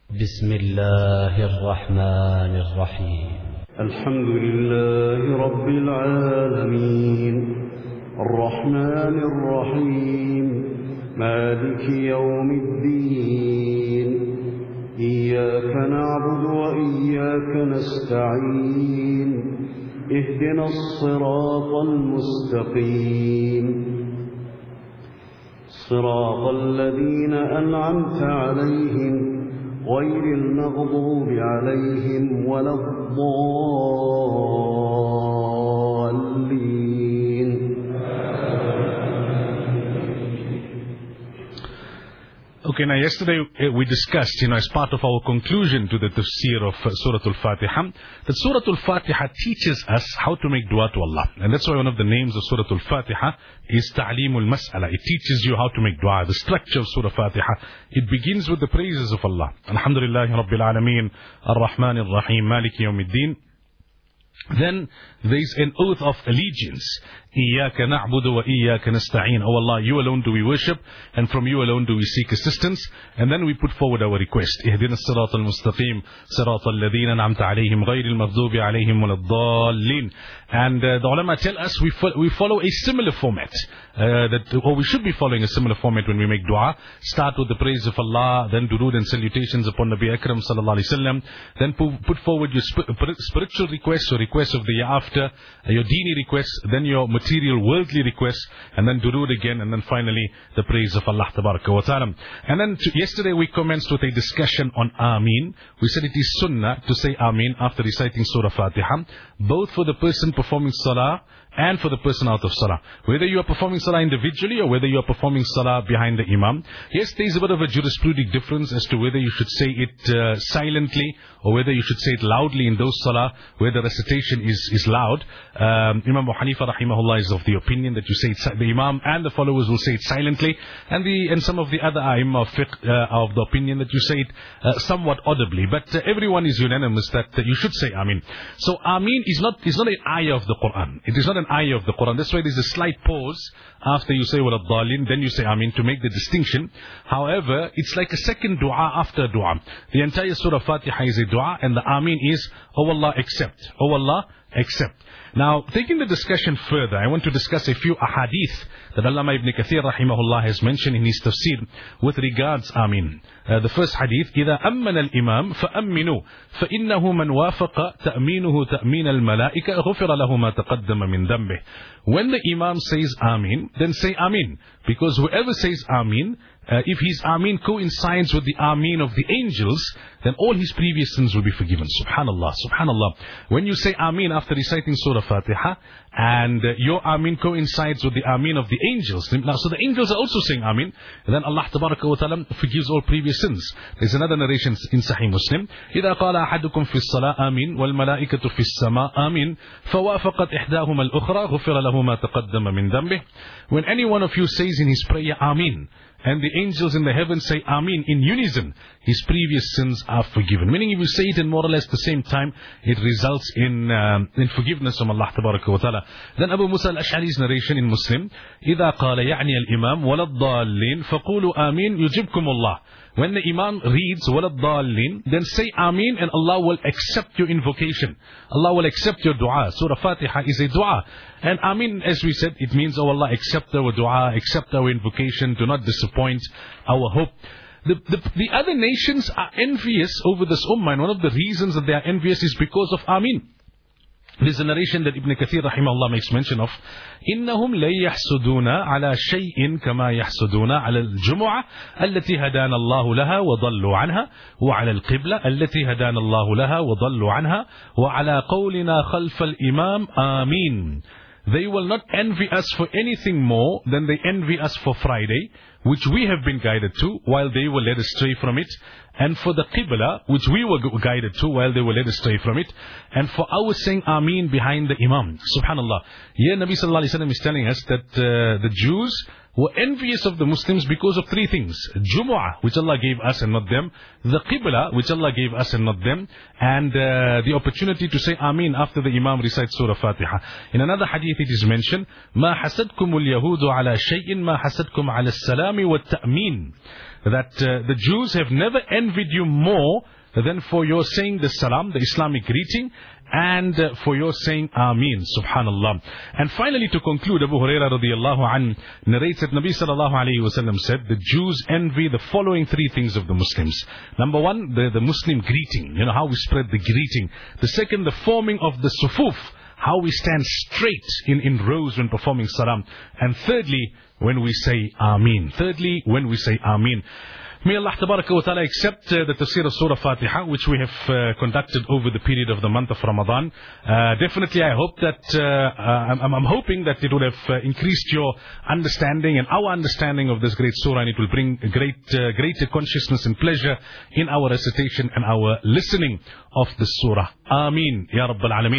بسم الله الرحمن الرحيم. الحمد لله رب العالمين الرحمن الرحيم مالك يوم الدين إياك نعبد وإياك نستعين اهدنا الصراط المستقيم صراط الذين أنعمت عليهم غير المغضوب عليهم ولا الضالين. Okay, now yesterday we discussed, as part of our conclusion to the tafsir of Surah Al-Fatiha, that Surah Al-Fatiha teaches us how to make dua to Allah. And that's why one of the names of Surah Al-Fatiha is Ta'limul Mas'ala. It teaches you how to make dua. The structure of Surah Fatiha, it begins with the praises of Allah. Alhamdulillahi Rabbil Alameen, Ar-Rahman Ar-Rahim, Maliki Yawmiddin. Then there is an oath of allegiance. Iyaka na'budu wa iyaka nasta'een. Oh Allah, you alone do we worship, and from you alone do we seek assistance. And then we put forward our request. Ihdina as-sirata al-mustaqim, sirata alladhina an'amta alayhim, ghayril maghdubi alayhim waladdallin. And the ulama tell us we follow a similar format. Or we should be following a similar format when we make dua. Start with the praise of Allah, then durood and salutations upon Nabi Akram sallallahu alayhi wasallam. Then put forward your spiritual requests or requests of the year after, your deeni requests, then your material worldly requests, and then durood again, and then finally the praise of Allah tabaraka wa ta'ala. And then yesterday we commenced with a discussion on Ameen. We said it is sunnah to say Ameen after reciting Surah Fatiha, both for the person performing salah and for the person out of salah. Whether you are performing salah individually or whether you are performing salah behind the imam. Yes, there is a bit of a jurisprudential difference as to whether you should say it silently or whether you should say it loudly in those salah where the recitation is loud. Imam Abu Hanifa rahimahullah is of the opinion that you say it, the imam and the followers will say it silently, and some of the other A'imma of fiqh are of the opinion that you say it somewhat audibly. But everyone is unanimous that you should say Ameen. So Ameen is not an ayah of the Quran. It is not an ayah of the Quran. That's why there's a slight pause after you say waladdallin, then you say Ameen to make the distinction. However, it's like a second dua after dua. The entire Surah Fatiha is a dua, and the Ameen is, oh Allah, accept. Oh Allah, accept. Now, taking the discussion further, I want to discuss a few ahadith that Allama Ibn Kathir rahimahullah has mentioned in his tafsir with regards Ameen. The first hadith, إِذَا أَمَّنَ الْإِمَامِ فَأَمِّنُوا فَإِنَّهُ مَنْ وَافَقَ تَأْمِينُهُ تَأْمِينَ الْمَلَائِكَةِ غُفِرَ لَهُ مَا تَقَدَّمَ مِنْ ذَنْبِهِ. When the imam says Ameen, then say Ameen. Because whoever says Ameen, if his Ameen coincides with the Ameen of the angels, then all his previous sins will be forgiven. Subhanallah, subhanallah. When you say Ameen after reciting Surah Fatiha, and your Ameen coincides with the Ameen of the angels, so the angels are also saying Ameen, and then Allah tabaraka wa ta'ala forgives all previous sins. There's another narration in Sahih Muslim. إِذَا قَالَ أَحَدُكُمْ فِي الصَّلَاةِ آمين وَالْمَلَائِكَةُ فِي السَّمَاءِ آمين فَوَافَقَتْ إِحْدَاهُمَا الْأُخْرَى غُفِرَ لَهُ مَا تَقَدَّمَ مِنْ ذَنْبِهِ. When any one of you says in his prayer Ameen, and the angels in the heavens say Ameen in unison, his previous sins are forgiven. Meaning if you say it in more or less the same time, it results in forgiveness from Allah tabaraka wa ta'ala. Then Abu Musa al-Ash'ari's narration in Muslim, إِذَا قَالَ يَعْنِي الْإِمَامِ وَلَضَّالِّينَ فَقُولُوا آمين يُجِبْكُمُ اللَّهِ. When the imam reads وَلَضَّالِّينَ, then say Ameen and Allah will accept your invocation. Allah will accept your dua. Surah Fatiha is a dua. And Ameen, as we said, it means, oh Allah, accept our dua, accept our invocation, do not disappoint our hope. The other nations are envious over this ummah, and one of the reasons that they are envious is because of Ameen. There's a narration that Ibn Kathir rahimahullah makes mention of. إِنَّهُمْ لَن يَحْسُدُونَ عَلَى شَيْءٍ كَمَا يَحْسُدُونَ عَلَى الْجُمُعَةِ التي هدانا الله لها وضلوا عنها وعلى القبلة التي هدانا الله لها وضلوا عنها وعلى قولنا خلف الإمام آمين. They will not envy us for anything more than they envy us for Friday, which we have been guided to, while they were led astray from it, and for the Qibla, which we were guided to, while they were led astray from it, and for our saying Ameen behind the Imam. Subhanallah. Here Nabi Sallallahu Alaihi Wasallam is telling us that the Jews were envious of the Muslims because of three things. Jumu'ah, which Allah gave us and not them. The Qibla, which Allah gave us and not them. And the opportunity to say Ameen after the Imam recites Surah Fatiha. In another hadith it is mentioned, مَا حَسَدْكُمُ الْيَهُودُ عَلَى شَيْءٍ مَا حَسَدْكُمْ عَلَى السَّلَامِ وَالتَّأْمِينِ. That the Jews have never envied you more than for your saying the salam, the Islamic greeting, and for your saying Ameen, subhanallah. And finally, to conclude, Abu Hurairah radiallahu anh narrates that Nabi sallallahu alayhi wasallam said, the Jews envy the following three things of the Muslims. Number one, the Muslim greeting, how we spread the greeting. The second, the forming of the sufuf, how we stand straight in rows when performing salam. And thirdly, when we say Ameen. May Allah tabaraka wa ta'ala accept the tafsir of Surah Fatiha, which we have conducted over the period of the month of Ramadan. Definitely I hope that, I'm hoping that it would have increased your understanding and our understanding of this great surah, and it will bring greater consciousness and pleasure in our recitation and our listening of the surah. Ameen, Ya Rabbal Alameen.